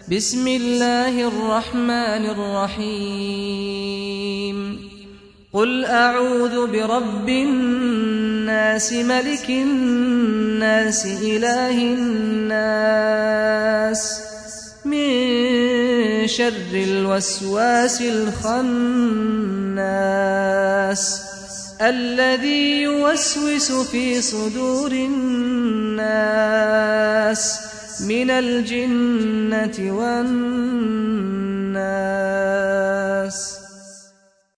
بسم الله الرحمن الرحيم قل أعوذ برب الناس ملك الناس إله الناس من شر الوسواس الخناس الذي يوسوس في صدور الناس من الجنة والناس.